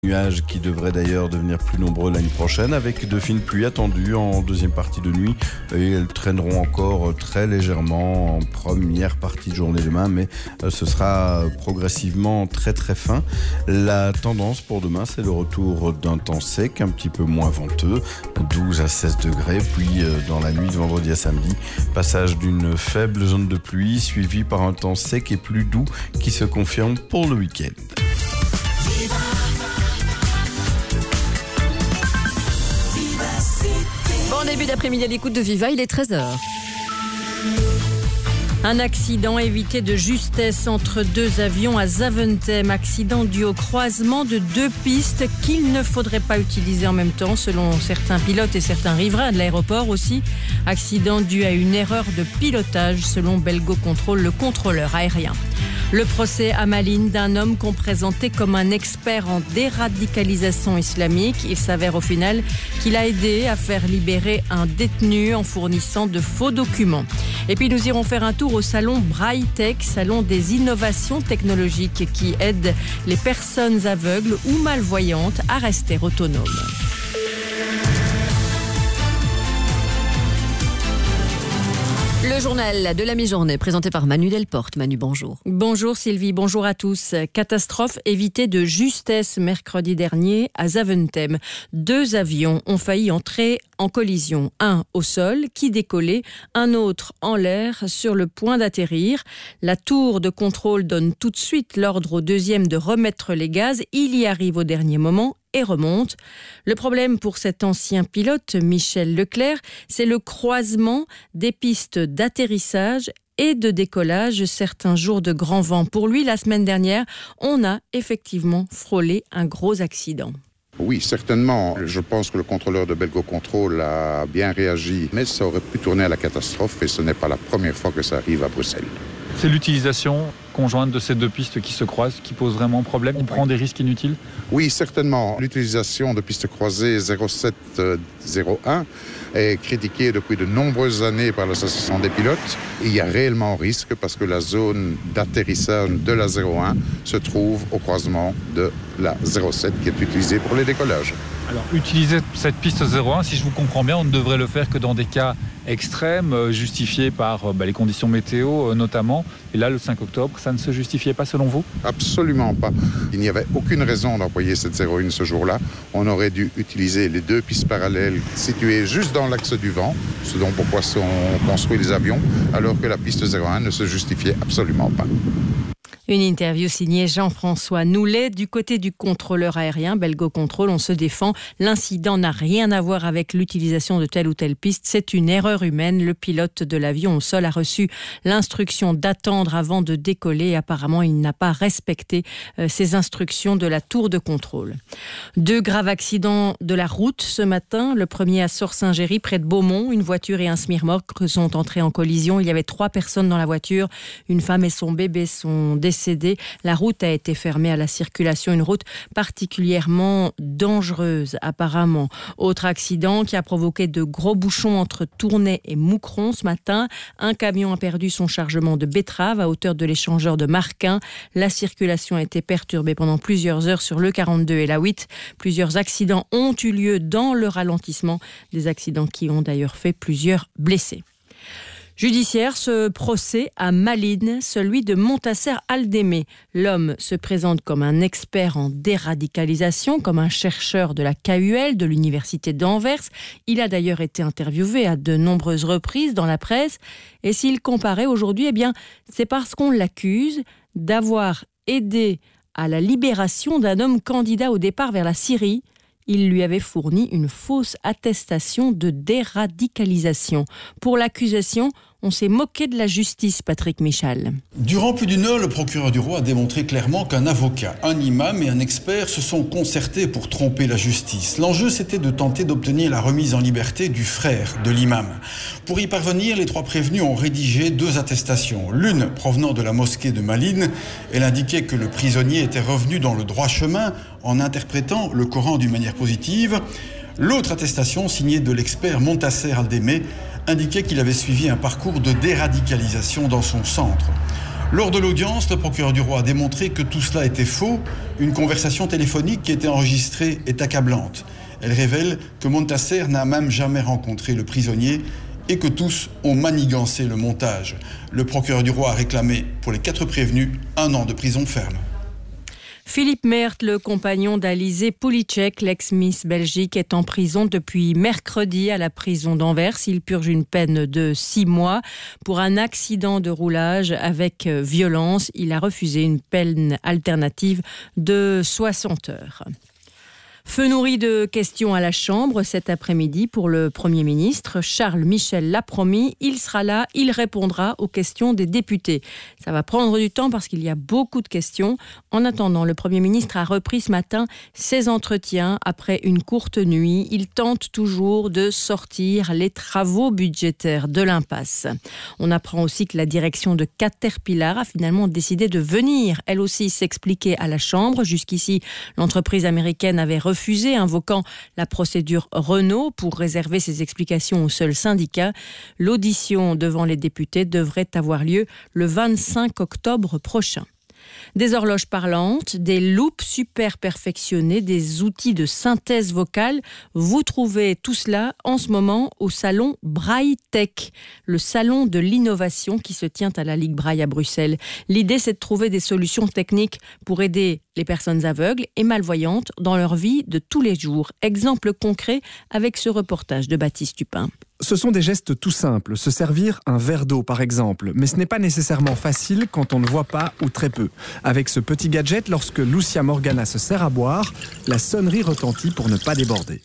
Nuages qui devraient d'ailleurs devenir plus nombreux l'année prochaine avec de fines pluies attendues en deuxième partie de nuit et elles traîneront encore très légèrement en première partie de journée demain, mais ce sera progressivement très très fin. La tendance pour demain, c'est le retour d'un temps sec, un petit peu moins venteux, 12 à 16 degrés, puis dans la nuit de vendredi à samedi, passage d'une faible zone de pluie suivie par un temps sec et plus doux qui se confirme pour le week-end. Bon début d'après-midi à l'écoute de Viva, il est 13h. Un accident évité de justesse entre deux avions à Zaventem. Accident dû au croisement de deux pistes qu'il ne faudrait pas utiliser en même temps, selon certains pilotes et certains riverains de l'aéroport aussi. Accident dû à une erreur de pilotage, selon Belgo Control, le contrôleur aérien. Le procès à Malines d'un homme qu'on présentait comme un expert en déradicalisation islamique. Il s'avère au final qu'il a aidé à faire libérer un détenu en fournissant de faux documents. Et puis nous irons faire un tour au salon Braille Tech, salon des innovations technologiques qui aident les personnes aveugles ou malvoyantes à rester autonomes. Le journal de la mi-journée présenté par Manu Delporte. Manu, bonjour. Bonjour Sylvie, bonjour à tous. Catastrophe évitée de justesse mercredi dernier à Zaventem. Deux avions ont failli entrer en collision. Un au sol qui décollait, un autre en l'air sur le point d'atterrir. La tour de contrôle donne tout de suite l'ordre au deuxième de remettre les gaz. Il y arrive au dernier moment et remonte. Le problème pour cet ancien pilote, Michel Leclerc, c'est le croisement des pistes d'atterrissage et de décollage certains jours de grand vent. Pour lui, la semaine dernière, on a effectivement frôlé un gros accident. Oui, certainement. Je pense que le contrôleur de Belgo Control a bien réagi, mais ça aurait pu tourner à la catastrophe et ce n'est pas la première fois que ça arrive à Bruxelles. C'est l'utilisation conjointe de ces deux pistes qui se croisent qui pose vraiment problème. On prend des risques inutiles ? Oui, certainement. L'utilisation de pistes croisées 0701 est critiquée depuis de nombreuses années par l'association des pilotes. Il y a réellement risque parce que la zone d'atterrissage de la 01 se trouve au croisement de la 07 qui est utilisée pour les décollages. Alors, utiliser cette piste 01, si je vous comprends bien, on ne devrait le faire que dans des cas extrêmes, justifiés par les conditions météo notamment. Et là, le 5 octobre, ça ne se justifiait pas selon vous ? Absolument pas. Il n'y avait aucune raison d'employer cette 01 ce jour-là. On aurait dû utiliser les deux pistes parallèles situées juste dans l'axe du vent, ce dont pourquoi on construit les avions, alors que la piste 01 ne se justifiait absolument pas. Une interview signée Jean-François Noulet. Du côté du contrôleur aérien, Belgo Control, on se défend. L'incident n'a rien à voir avec l'utilisation de telle ou telle piste. C'est une erreur humaine. Le pilote de l'avion au sol a reçu l'instruction d'attendre avant de décoller. Et apparemment, il n'a pas respecté ces instructions de la tour de contrôle. Deux graves accidents de la route ce matin. Le premier à Sors-Saint-Géry, près de Beaumont. Une voiture et un semi-remorque sont entrés en collision. Il y avait 3 personnes dans la voiture. Une femme et son bébé sont décédés. La route a été fermée à la circulation, une route particulièrement dangereuse apparemment. Autre accident qui a provoqué de gros bouchons entre Tournai et Moucron ce matin. Un camion a perdu son chargement de betteraves à hauteur de l'échangeur de Marquin. La circulation a été perturbée pendant plusieurs heures sur le 42 et la 8. Plusieurs accidents ont eu lieu dans le ralentissement, des accidents qui ont d'ailleurs fait plusieurs blessés. Judiciaire, ce procès à Malines, celui de Montasser Aldémé. L'homme se présente comme un expert en déradicalisation, comme un chercheur de la KUL, de l'université d'Anvers. Il a d'ailleurs été interviewé à de nombreuses reprises dans la presse. Et s'il comparait aujourd'hui, c'est parce qu'on l'accuse d'avoir aidé à la libération d'un homme candidat au départ vers la Syrie. Il lui avait fourni une fausse attestation de déradicalisation. Pour l'accusation, on s'est moqué de la justice, Patrick Michal. Durant plus d'une heure, le procureur du roi a démontré clairement qu'un avocat, un imam et un expert se sont concertés pour tromper la justice. L'enjeu, c'était de tenter d'obtenir la remise en liberté du frère de l'imam. Pour y parvenir, les 3 prévenus ont rédigé 2 attestations. L'une provenant de la mosquée de Malines, elle indiquait que le prisonnier était revenu dans le droit chemin en interprétant le Coran d'une manière positive. L'autre attestation, signée de l'expert Montasser Aldémé, indiquait qu'il avait suivi un parcours de déradicalisation dans son centre. Lors de l'audience, le procureur du roi a démontré que tout cela était faux. Une conversation téléphonique qui était enregistrée est accablante. Elle révèle que Montasser n'a même jamais rencontré le prisonnier et que tous ont manigancé le montage. Le procureur du roi a réclamé pour les 4 prévenus 1 an de prison ferme. Philippe Merthe, le compagnon d'Alizé Pouliček, l'ex-Miss Belgique, est en prison depuis mercredi à la prison d'Anvers. Il purge une peine de 6 mois pour un accident de roulage avec violence. Il a refusé une peine alternative de 60 heures. Feu nourri de questions à la Chambre cet après-midi pour le Premier ministre. Charles Michel l'a promis, il sera là, il répondra aux questions des députés. Ça va prendre du temps parce qu'il y a beaucoup de questions. En attendant, le Premier ministre a repris ce matin ses entretiens après une courte nuit. Il tente toujours de sortir les travaux budgétaires de l'impasse. On apprend aussi que la direction de Caterpillar a finalement décidé de venir, elle aussi, s'expliquer à la Chambre. Jusqu'ici, l'entreprise américaine avait refusé, invoquant la procédure Renault pour réserver ses explications au seul syndicat. L'audition devant les députés devrait avoir lieu le 25 octobre prochain. Des horloges parlantes, des loupes super perfectionnées, des outils de synthèse vocale. Vous trouvez tout cela en ce moment au salon Braille Tech, le salon de l'innovation qui se tient à la Ligue Braille à Bruxelles. L'idée, c'est de trouver des solutions techniques pour aider les personnes aveugles et malvoyantes dans leur vie de tous les jours. Exemple concret avec ce reportage de Baptiste Tupin. Ce sont des gestes tout simples, se servir un verre d'eau par exemple, mais ce n'est pas nécessairement facile quand on ne voit pas ou très peu. Avec ce petit gadget, lorsque Lucia Morgana se sert à boire, la sonnerie retentit pour ne pas déborder.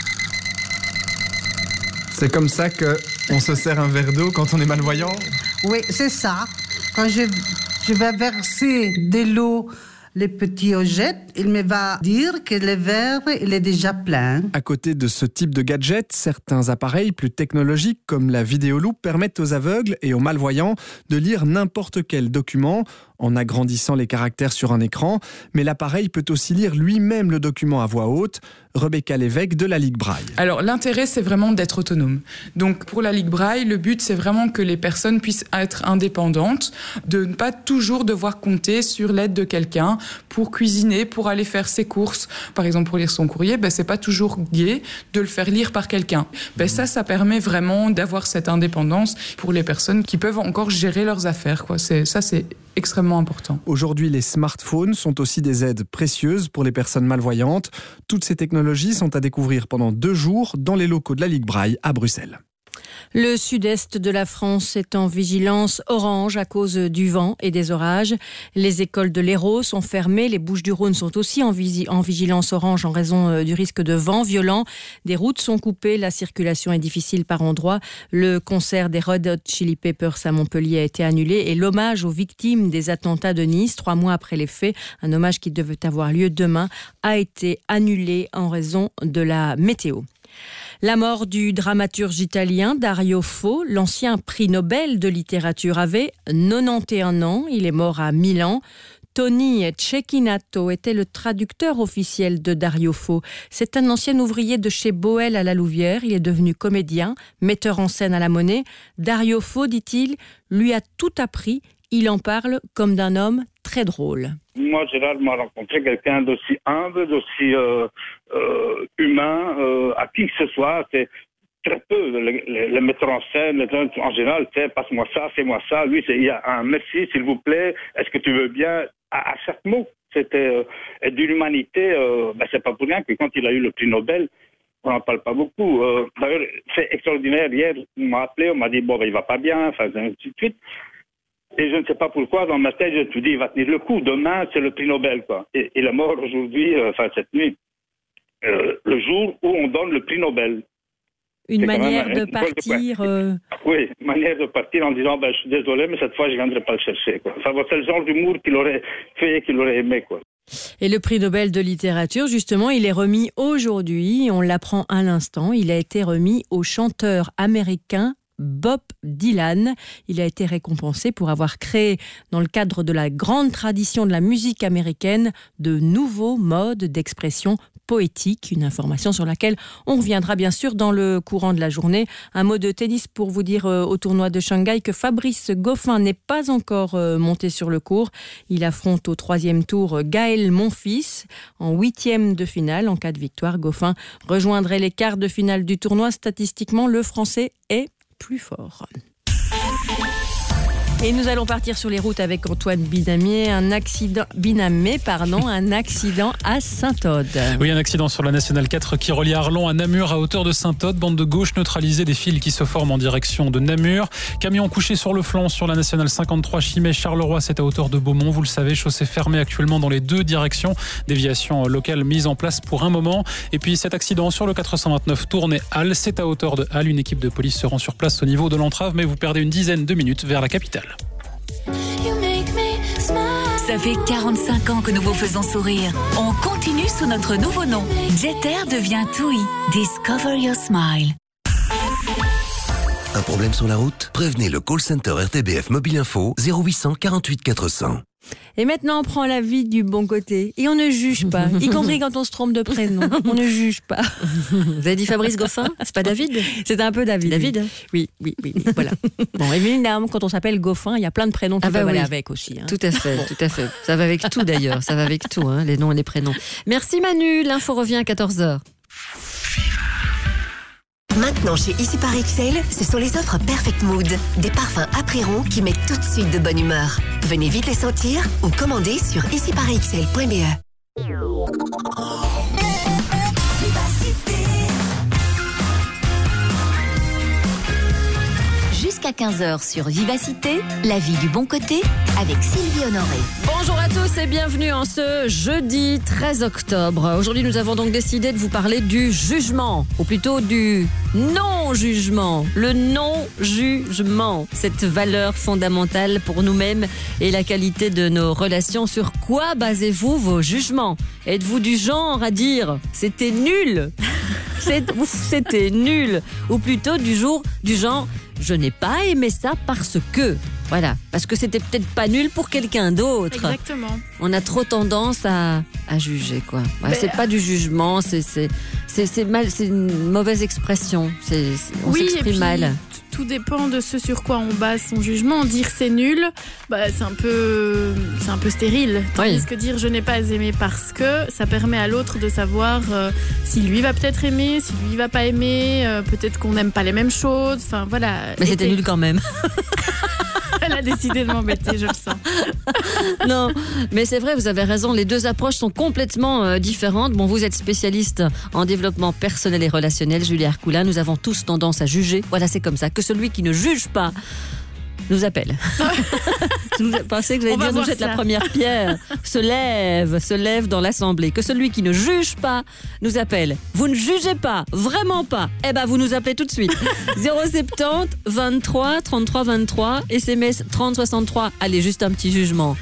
C'est comme ça qu'on se sert un verre d'eau quand on est malvoyant ? Oui, c'est ça. Quand je vais verser de l'eau, les petits objets, il me va dire que le verre il est déjà plein. À côté de ce type de gadget, certains appareils plus technologiques comme la vidéoloupe permettent aux aveugles et aux malvoyants de lire n'importe quel document en agrandissant les caractères sur un écran, mais l'appareil peut aussi lire lui-même le document à voix haute. Rebecca Lévesque de la Ligue Braille. Alors l'intérêt, c'est vraiment d'être autonome. Donc pour la Ligue Braille, le but, c'est vraiment que les personnes puissent être indépendantes, de ne pas toujours devoir compter sur l'aide de quelqu'un pour cuisiner, pour aller faire ses courses. Par exemple, pour lire son courrier, c'est pas toujours gai de le faire lire par quelqu'un. Ça permet vraiment d'avoir cette indépendance pour les personnes qui peuvent encore gérer leurs affaires, quoi. C'est extrêmement important. Aujourd'hui, les smartphones sont aussi des aides précieuses pour les personnes malvoyantes. Toutes ces technologies sont à découvrir pendant 2 jours dans les locaux de la Ligue Braille à Bruxelles. Le sud-est de la France est en vigilance orange à cause du vent et des orages. Les écoles de l'Hérault sont fermées. Les Bouches-du-Rhône sont aussi en vigilance orange en raison du risque de vent violent. Des routes sont coupées. La circulation est difficile par endroits. Le concert des Red Hot Chili Peppers à Montpellier a été annulé. Et l'hommage aux victimes des attentats de Nice, 3 mois après les faits, un hommage qui devait avoir lieu demain, a été annulé en raison de la météo. La mort du dramaturge italien Dario Fo, l'ancien prix Nobel de littérature, avait 91 ans. Il est mort à Milan. Tony Cecchinato était le traducteur officiel de Dario Fo. C'est un ancien ouvrier de chez Boel à la Louvière. Il est devenu comédien, metteur en scène à la Monnaie. Dario Fo, dit-il, lui a tout appris. Il en parle comme d'un homme très drôle. Moi, j'ai rarement rencontré quelqu'un d'aussi humble, d'aussi humain, à qui que ce soit. C'est très peu le metteur en scène, en général, passe-moi ça, fais-moi ça. Lui, il y a un merci, s'il vous plaît, est-ce que tu veux bien, à chaque mot. C'était de l'humanité. C'est pas pour rien que quand il a eu le prix Nobel, on n'en parle pas beaucoup. D'ailleurs, c'est extraordinaire. Hier, on m'a appelé, on m'a dit il va pas bien, ainsi de suite. Et je ne sais pas pourquoi, dans ma tête, je me suis dit, il va tenir le coup. Demain, c'est le prix Nobel, quoi. Et il est mort aujourd'hui, cette nuit, le jour où on donne le prix Nobel. Une manière de partir... Oui, une manière de partir en disant, je suis désolé, mais cette fois, je ne viendrai pas le chercher, quoi. C'est le genre d'humour qu'il aurait fait et qu'il aurait aimé, quoi. Et le prix Nobel de littérature, justement, il est remis aujourd'hui, on l'apprend à l'instant, il a été remis au chanteur américain Bob Dylan. Il a été récompensé pour avoir créé, dans le cadre de la grande tradition de la musique américaine, de nouveaux modes d'expression poétique, une information sur laquelle on reviendra bien sûr dans le courant de la journée. Un mot de tennis pour vous dire au tournoi de Shanghai que Fabrice Goffin n'est pas encore monté sur le court. Il affronte au 3e tour Gaël Monfils en 8e de finale. En cas de victoire, Goffin rejoindrait les quarts de finale du tournoi. Statistiquement, le Français est plus fort. Et nous allons partir sur les routes avec Antoine Binamé. Un accident à Saint-Aude. Oui, un accident sur la Nationale 4 qui relie Arlon à Namur à hauteur de Saint-Aude. Bande de gauche neutralisée, des fils qui se forment en direction de Namur. Camion couché sur le flanc sur la Nationale 53 Chimay-Charleroi, c'est à hauteur de Beaumont. Vous le savez, chaussée fermée actuellement dans les 2 directions. Déviation locale mise en place pour un moment. Et puis cet accident sur le 429 Tournai-Halle, c'est à hauteur de Halle. Une équipe de police se rend sur place au niveau de l'entrave, mais vous perdez une dizaine de minutes vers la capitale. Ça fait 45 ans que nous vous faisons sourire. On continue sous notre nouveau nom. Jeter devient TUI. Discover your smile. Un problème sur la route? Prévenez le call center RTBF Mobile Info 0800 48 400. Et maintenant, on prend la vie du bon côté. Et on ne juge pas, y compris quand on se trompe de prénom. On ne juge pas. Vous avez dit Fabrice Goffin? C'est pas David? C'est un peu David. David? Oui. Voilà. Bon, évidemment, quand on s'appelle Goffin, il y a plein de prénoms qui peuvent aller avec aussi. Tout à fait. Ça va avec tout d'ailleurs. Ça va avec tout, les noms et les prénoms. Merci Manu. L'info revient à 14h. Maintenant chez Ici par XL, ce sont les offres Perfect Mood. Des parfums Apréron qui mettent tout de suite de bonne humeur. Venez vite les sentir ou commandez sur iciparxl.be. Jusqu'à 15h sur Vivacité, la vie du bon côté avec Sylvie Honoré. Bonjour à tous et bienvenue en ce jeudi 13 octobre. Aujourd'hui, nous avons donc décidé de vous parler du jugement, ou plutôt du non-jugement. Le non-jugement, cette valeur fondamentale pour nous-mêmes et la qualité de nos relations. Sur quoi basez-vous vos jugements? Êtes-vous du genre à dire « c'était nul » c'était nul, ou plutôt du genre je n'ai pas aimé ça parce que, voilà, parce que c'était peut-être pas nul pour quelqu'un d'autre. Exactement. On a trop tendance à juger, quoi. Ouais, c'est pas du jugement, c'est mal, c'est une mauvaise expression. On s'exprime mal. Tout dépend de ce sur quoi on base son jugement. Dire c'est nul, c'est un peu stérile. Tandis que dire je n'ai pas aimé parce que, ça permet à l'autre de savoir si lui va peut-être aimer, si lui va pas aimer, peut-être qu'on n'aime pas les mêmes choses. Enfin voilà. Mais c'était nul quand même. Elle a décidé de m'embêter, je le sens. Non, mais c'est vrai, vous avez raison. Les deux approches sont complètement différentes. Bon, vous êtes spécialiste en développement personnel et relationnel, Julie Arcoulin. Nous avons tous tendance à juger. Voilà, c'est comme ça. Que celui qui ne juge pas nous appelle. Vous pensez que vous allez dire nous êtes la première pierre, se lève dans l'assemblée. Que celui qui ne juge pas nous appelle. Vous ne jugez pas, vraiment pas. Eh ben vous nous appelez tout de suite. 070 23 33 23 SMS 30 63. Allez, juste un petit jugement.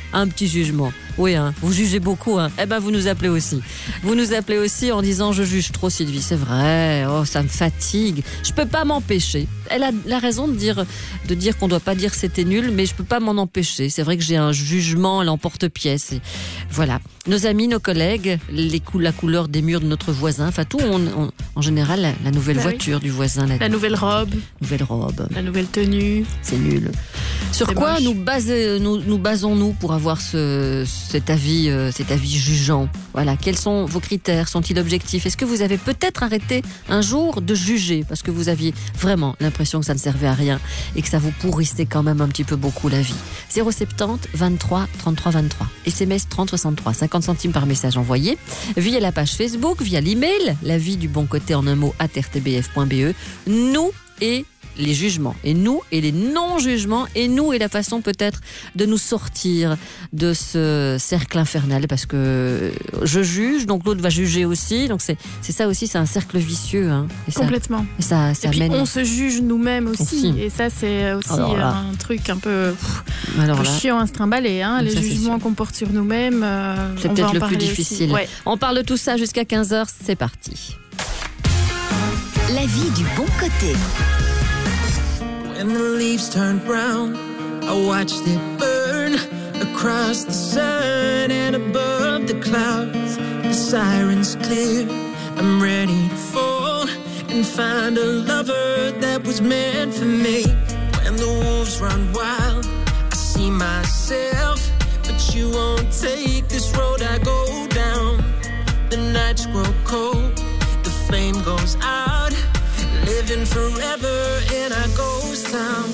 Oui, vous jugez beaucoup. Eh ben vous nous appelez aussi. Vous nous appelez aussi en disant je juge trop Sylvie. C'est vrai. Oh, ça me fatigue. Je peux pas m'empêcher. Elle a la raison de dire qu'on doit pas dire c'était nul, mais je peux pas m'en empêcher. C'est vrai que j'ai un jugement à l'emporte-pièce. Et voilà. Nos amis, nos collègues, la couleur des murs de notre voisin, enfin tout, en général, la nouvelle voiture du voisin. La nouvelle robe. La nouvelle tenue. C'est nul. Sur quoi nous basons-nous pour avoir cet avis jugeant? Voilà. Quels sont vos critères? Sont-ils objectifs? Est-ce que vous avez peut-être arrêté un jour de juger parce que vous aviez vraiment l'impression que ça ne servait à rien et que ça vous pourrissait quand même un petit peu beaucoup la vie? 070 23 33 23. SMS 30 63. 50 centimes par message envoyé. Via la page Facebook, via l'email, la vie du bon côté en un mot @rtbf.be. Nous et les jugements, et nous et les non-jugements, et nous et la façon peut-être de nous sortir de ce cercle infernal, parce que je juge, donc l'autre va juger aussi, donc c'est ça aussi, c'est un cercle vicieux. Et complètement. Ça et puis amène... on se juge nous-mêmes aussi. Et ça c'est aussi un truc un peu chiant à se trimballer. Les jugements qu'on porte sur nous-mêmes, c'est peut-être le plus difficile. Ouais. On parle de tout ça jusqu'à 15h, c'est parti. La vie du bon côté. when the leaves turned brown. I watched it burn across the sun and above the clouds. The sirens clear, I'm ready to fall and find a lover that was meant for me. When the wolves run wild, I see myself, but you won't take this road I go down. The nights grow cold, the flame goes out, living forever in our ghost town.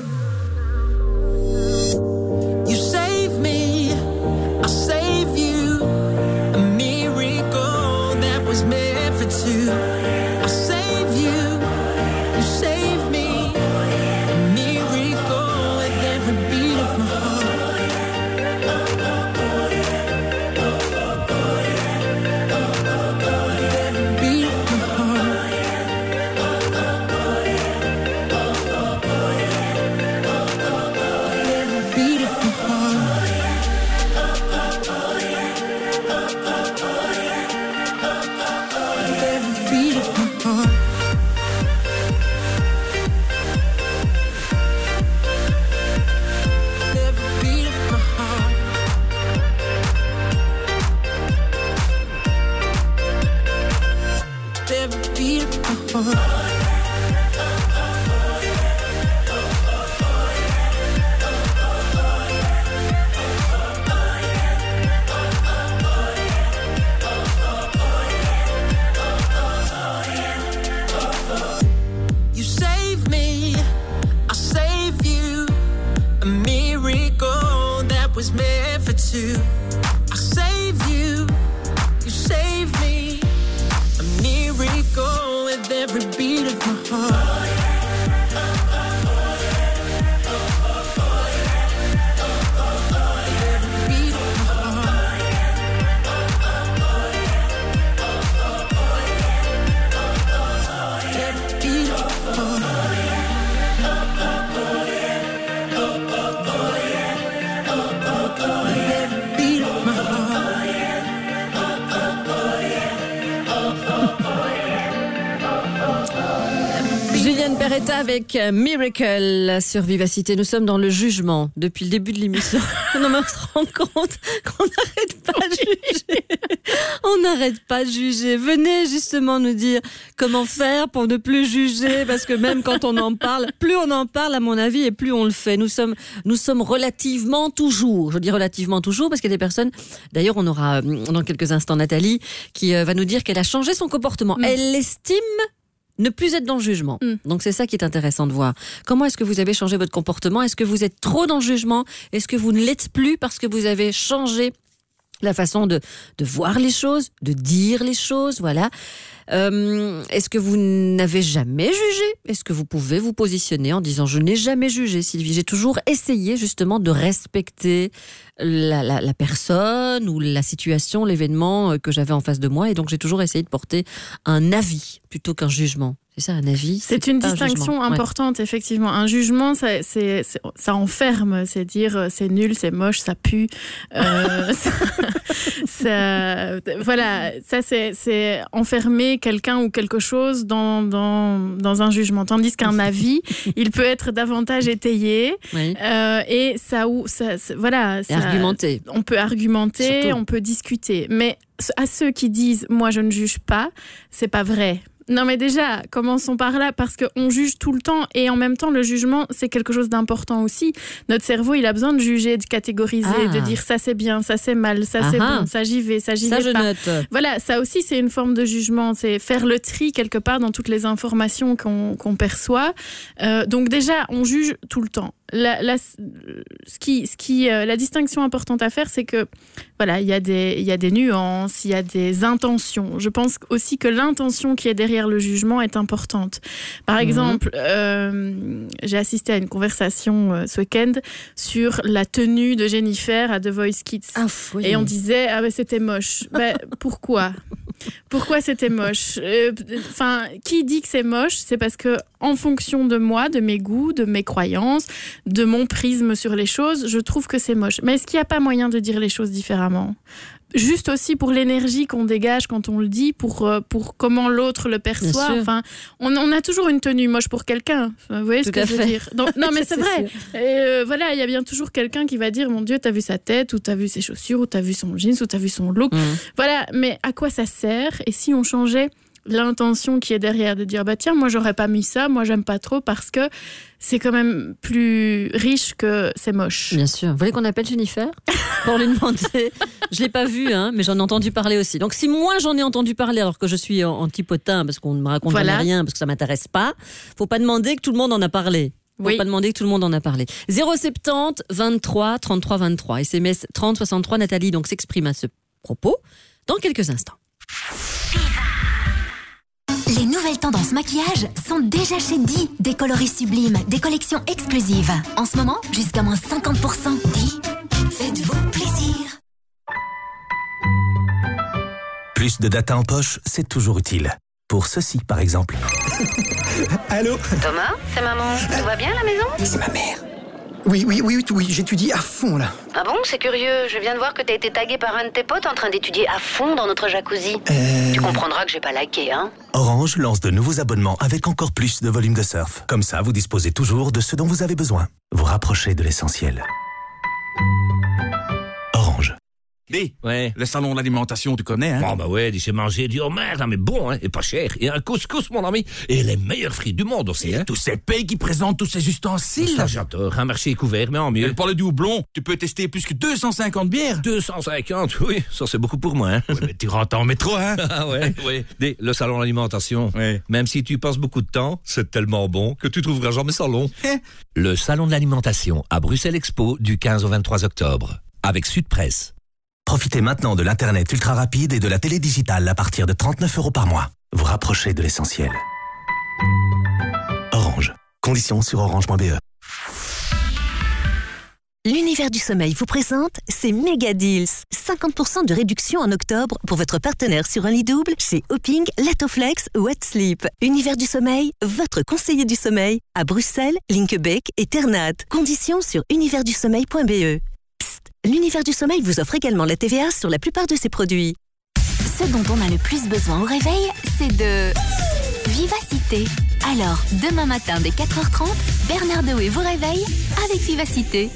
You save me, I'll save you, a miracle that was meant for two. I'll save you, you save me, a miracle with every beat of my heart. You save me, I'll save you, a miracle that was meant for two. I'll save you, you save me, a miracle with every beat of my heart. Juliane Perretta avec Miracle sur Vivacité. Nous sommes dans le jugement depuis le début de l'émission. Non, mais on se rend compte qu'on n'arrête pas de juger. On n'arrête pas de juger. Venez justement nous dire comment faire pour ne plus juger, parce que même quand on en parle, plus on en parle à mon avis et plus on le fait. Nous sommes relativement toujours, je dis relativement toujours parce qu'il y a des personnes, d'ailleurs on aura dans quelques instants Nathalie qui va nous dire qu'elle a changé son comportement. Elle estime ne plus être dans le jugement. Donc c'est ça qui est intéressant de voir. Comment est-ce que vous avez changé votre comportement? Est-ce que vous êtes trop dans le jugement? Est-ce que vous ne l'êtes plus parce que vous avez changé la façon de voir les choses, de dire les choses, voilà. Est-ce que vous n'avez jamais jugé? Est-ce que vous pouvez vous positionner en disant je n'ai jamais jugé, Sylvie, j'ai toujours essayé justement de respecter la personne ou la situation, l'événement que j'avais en face de moi, et donc j'ai toujours essayé de porter un avis plutôt qu'un jugement. C'est ça, un avis. C'est une distinction importante, effectivement. Un jugement, ça enferme, c'est dire c'est nul, c'est moche, ça pue. Voilà, ça c'est enfermer quelqu'un ou quelque chose dans un jugement. Tandis qu'un avis, il peut être davantage étayé. Oui. Et voilà. Argumenter. On peut argumenter, surtout. On peut discuter. Mais à ceux qui disent moi je ne juge pas, c'est pas vrai. Non mais déjà, commençons par là, parce qu'on juge tout le temps et en même temps le jugement c'est quelque chose d'important aussi. Notre cerveau il a besoin de juger, de catégoriser, de dire ça c'est bien, ça c'est mal, ça c'est bon, ça j'y vais, ça j'y vais pas. Note. Voilà, ça aussi c'est une forme de jugement, c'est faire le tri quelque part dans toutes les informations qu'on perçoit. Donc déjà on juge tout le temps. La distinction importante à faire, c'est que voilà, il y a des nuances, il y a des intentions. Je pense aussi que l'intention qui est derrière le jugement est importante. Par exemple, j'ai assisté à une conversation ce week-end sur la tenue de Jennifer à The Voice Kids. Ah, oui. Et on disait c'était moche. Pourquoi c'était moche? Qui dit que c'est moche? C'est parce que en fonction de moi, de mes goûts, de mes croyances, de mon prisme sur les choses, je trouve que c'est moche. Mais est-ce qu'il n'y a pas moyen de dire les choses différemment? juste aussi pour l'énergie qu'on dégage quand on le dit, pour comment l'autre le perçoit. Enfin, on a toujours une tenue moche pour quelqu'un. Vous voyez ce que je veux dire? Donc, non, mais c'est vrai. Et voilà, il y a bien toujours quelqu'un qui va dire, mon Dieu, t'as vu sa tête, ou t'as vu ses chaussures, ou t'as vu son jeans, ou t'as vu son look. Voilà, mais à quoi ça sert? Et si on changeait l'intention qui est derrière, de dire, bah tiens, moi j'aurais pas mis ça, moi j'aime pas trop, parce que c'est quand même plus riche que c'est moche. Bien sûr. Vous voulez qu'on appelle Jennifer pour lui demander? Je l'ai pas vu, mais j'en ai entendu parler aussi. Donc si moi j'en ai entendu parler alors que je suis anti-potin parce qu'on ne me raconte jamais rien, parce que ça m'intéresse pas, faut pas demander que tout le monde en a parlé. Faut pas demander que tout le monde en a parlé. 070 23 33 23. SMS 30 63. Nathalie donc s'exprime à ce propos dans quelques instants. Les nouvelles tendances maquillage sont déjà chez Di. Des coloris sublimes, des collections exclusives. En ce moment, jusqu'à moins 50%. Di, faites-vous plaisir. Plus de data en poche, c'est toujours utile. Pour ceci, par exemple. Allô? Thomas, c'est maman. Tout va bien à la maison? C'est ma mère. Oui, j'étudie à fond, là. Ah bon, c'est curieux. Je viens de voir que t'as été tagué par un de tes potes en train d'étudier à fond dans notre jacuzzi. Tu comprendras que j'ai pas liké, hein. Orange lance de nouveaux abonnements avec encore plus de volume de surf. Comme ça, vous disposez toujours de ce dont vous avez besoin. Vous rapprochez de l'essentiel. Orange. Ouais. Le salon de l'alimentation, tu connais, hein? Oh, bah ouais, j'ai mangé du homard, mais bon, hein, et pas cher. Et un couscous, mon ami. Et les meilleurs fruits du monde aussi, hein. Tous ces pays qui présentent tous ces ustensiles. Ça, j'adore. Un marché couvert, mais en mieux. Et pour le du houblon, tu peux tester plus que 250 bières. 250, oui. Ça, c'est beaucoup pour moi, hein. Ouais, mais tu rentres en métro, hein? Ah ouais, ouais. Le salon de l'alimentation. Ouais. Même si tu passes beaucoup de temps, c'est tellement bon que tu trouveras jamais ça long. Le salon de l'alimentation à Bruxelles Expo du 15 au 23 octobre. Avec Sudpresse. Profitez maintenant de l'Internet ultra rapide et de la télé digitale à partir de 39 € par mois. Vous rapprochez de l'essentiel. Orange. Conditions sur orange.be. L'univers du sommeil vous présente ces méga deals. 50% de réduction en octobre pour votre partenaire sur un lit double chez Hopping, Latoflex ou Wet Sleep. Univers du sommeil, votre conseiller du sommeil à Bruxelles, Linkebeek et Ternat. Conditions sur universdusommeil.be. L'univers du sommeil vous offre également la TVA sur la plupart de ses produits. Ce dont on a le plus besoin au réveil, c'est de vivacité. Alors, demain matin dès 4h30, Bernard Dewey vous réveille avec vivacité.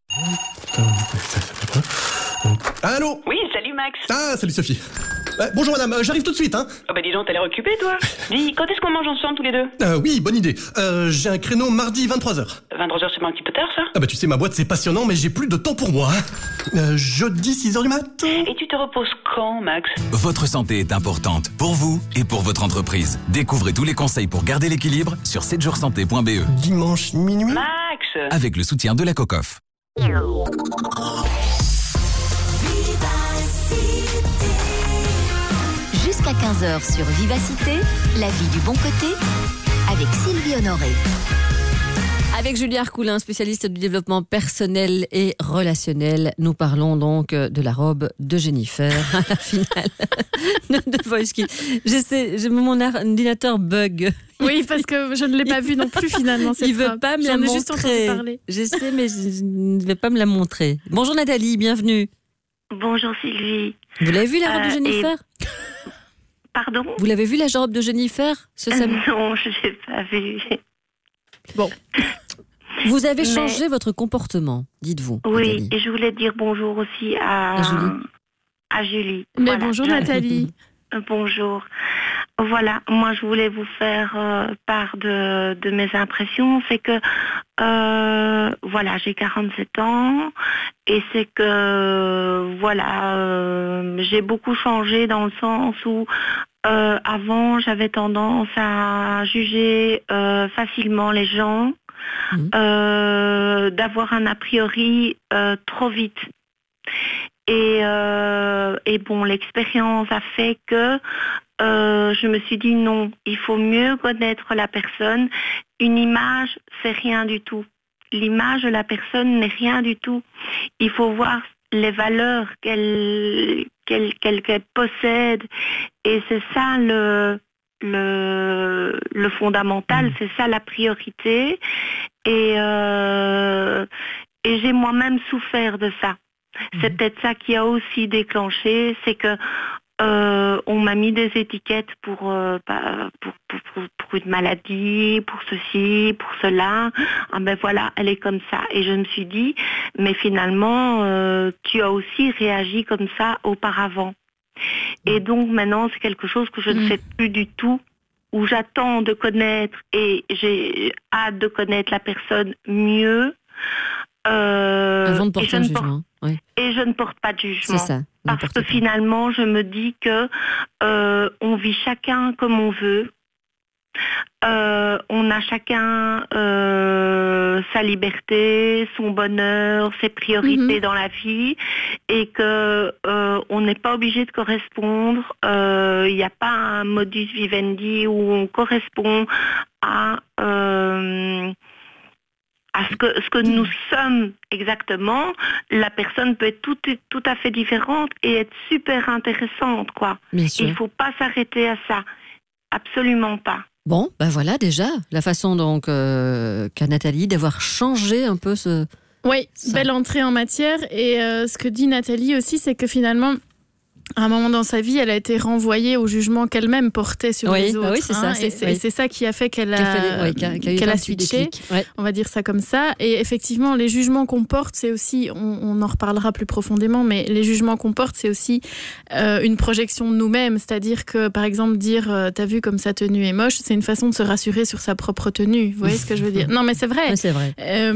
Allô? Oui, salut Max. Ah, salut Sophie. Bonjour madame, j'arrive tout de suite, hein. Oh bah dis donc, t'as l'air occupé toi. Dis, quand est-ce qu'on mange ensemble tous les deux? Oui, bonne idée. J'ai un créneau mardi 23h. 23h, c'est pas un petit peu tard ça? Ah bah tu sais, ma boîte c'est passionnant, mais j'ai plus de temps pour moi. Jeudi 6h du mat. Et tu te reposes quand, Max? Votre santé est importante, pour vous et pour votre entreprise. Découvrez tous les conseils pour garder l'équilibre sur 7jourssanté.be. Dimanche minuit. Max! Avec le soutien de la COCOF. Jusqu'à 15h sur Vivacité, la vie du bon côté, avec Sylvie Honoré. Avec Julie Arcoulin, spécialiste du développement personnel et relationnel, nous parlons donc de la robe de Jennifer à la finale de Voice Kids. Mon ordinateur bug. Oui, parce que je ne l'ai pas vu non plus finalement. Il ne veut pas me la montrer. Juste entendu parler. Je sais, mais je ne vais pas me la montrer. Bonjour Nathalie, bienvenue. Bonjour Sylvie. Vous l'avez vu la robe de Jennifer? Pardon? Vous l'avez vu la robe de Jennifer Non, je l'ai pas vu. Bon. Vous avez changé votre comportement, dites-vous. Oui, Nathalie. et je voulais dire bonjour aussi à Julie. Mais voilà. bonjour Nathalie. Bonjour. Voilà, moi je voulais vous faire part de mes impressions. C'est que, voilà, j'ai 47 ans et c'est que, voilà, j'ai beaucoup changé dans le sens où avant j'avais tendance à juger facilement les gens, d'avoir un a priori trop vite. Et bon, l'expérience a fait que je me suis dit non, il faut mieux connaître la personne. Une image, c'est rien du tout. L'image de la personne n'est rien du tout. Il faut voir les valeurs qu'elle possède. Et c'est ça le fondamental, c'est ça la priorité. Et j'ai moi-même souffert de ça. C'est peut-être ça qui a aussi déclenché, c'est que on m'a mis des étiquettes pour une maladie, pour ceci, pour cela. Ah ben voilà, elle est comme ça. Et je me suis dit, mais finalement, tu as aussi réagi comme ça auparavant. Et donc maintenant, c'est quelque chose que je ne fais plus du tout, où j'attends de connaître et j'ai hâte de connaître la personne mieux. Avant de porter un jugement. Oui. Et je ne porte pas de jugement. C'est ça. Parce que finalement, je me dis que on vit chacun comme on veut. On a chacun sa liberté, son bonheur, ses priorités dans la vie, et que on n'est pas obligé de correspondre. Il n'y a pas un modus vivendi où on correspond à ce que nous sommes exactement. La personne peut être tout à fait différente et être super intéressante, quoi. Bien sûr. Il ne faut pas s'arrêter à ça. Absolument pas. Bon, ben voilà déjà la façon donc qu'a Nathalie d'avoir changé un peu ce... Oui, belle entrée en matière. Et ce que dit Nathalie aussi, c'est que finalement, à un moment dans sa vie, elle a été renvoyée au jugement qu'elle-même portait sur les autres. Oui, c'est ça. Et c'est ça qui a fait qu'elle a switché. On va dire ça comme ça. Et effectivement, les jugements qu'on porte, c'est aussi, on en reparlera plus profondément, mais les jugements qu'on porte, c'est aussi une projection de nous-mêmes. C'est-à-dire que, par exemple, dire « t'as vu comme sa tenue est moche », c'est une façon de se rassurer sur sa propre tenue. Vous voyez ce que je veux dire ? Non, mais c'est vrai. Oui, c'est vrai.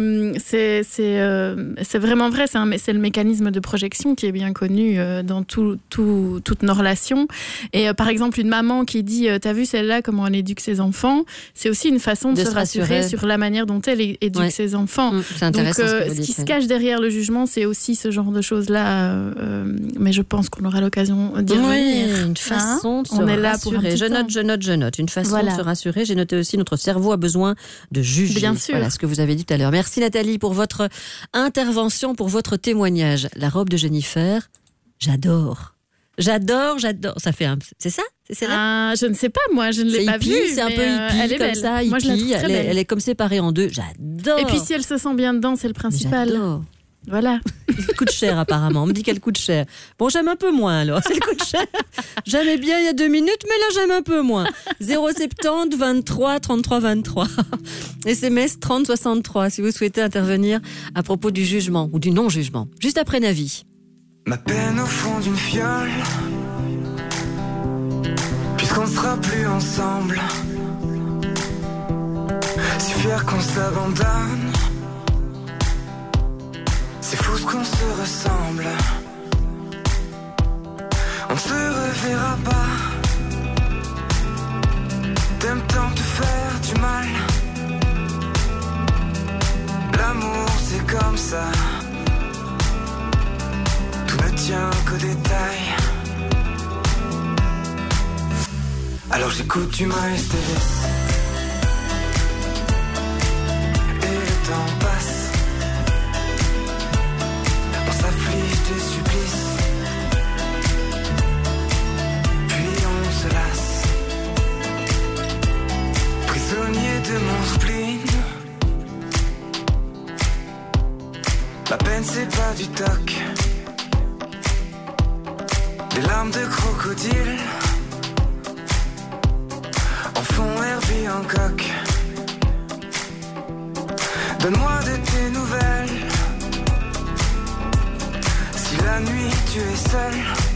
C'est vraiment vrai. C'est le mécanisme de projection qui est bien connu dans toutes nos relations. Et par exemple, une maman qui dit « t'as vu celle-là, comment elle éduque ses enfants », c'est aussi une façon de se rassurer sur la manière dont elle éduque ses enfants. C'est intéressant. Donc, ce qui se cache derrière le jugement, c'est aussi ce genre de choses-là. Mais je pense qu'on aura l'occasion d'y revenir. Une façon de se rassurer. Là pour je note. Une façon de se rassurer. J'ai noté aussi notre cerveau a besoin de juger. Bien sûr. Voilà ce que vous avez dit tout à l'heure. Merci Nathalie pour votre intervention, pour votre témoignage. La robe de Jennifer, j'adore. Ça fait un... C'est ça ? C'est là je ne sais pas, moi, je ne l'ai pas vue. C'est un peu hippie, elle est comme belle. ça. Moi, je la trouve très belle. Elle est comme séparée en deux. J'adore. Et puis, si elle se sent bien dedans, c'est le principal. J'adore. Voilà. Elle coûte cher, apparemment. On me dit qu'elle coûte cher. Bon, j'aime un peu moins, alors. Elle coûte cher. J'aimais bien il y a 2 minutes, mais là, j'aime un peu moins. 070 23 33 23. SMS 30 63, si vous souhaitez intervenir à propos du jugement ou du non-jugement. Juste après Navi. Ma peine au fond d'une fiole, puisqu'on ne sera plus ensemble. Si fier qu'on s'abandonne, c'est fou ce qu'on se ressemble. On ne se reverra pas. T'aimes tant te faire du mal. L'amour c'est comme ça. Ne tient qu'aux détails. Alors j'écoute du Miles Davis. Et le temps passe. On s'afflige des supplices. Puis on se lasse. Prisonnier de mon spleen. La peine c'est pas du toc. Des larmes de crocodile en fond Herbie Hancock. Donne-moi de tes nouvelles. Si la nuit tu es seul,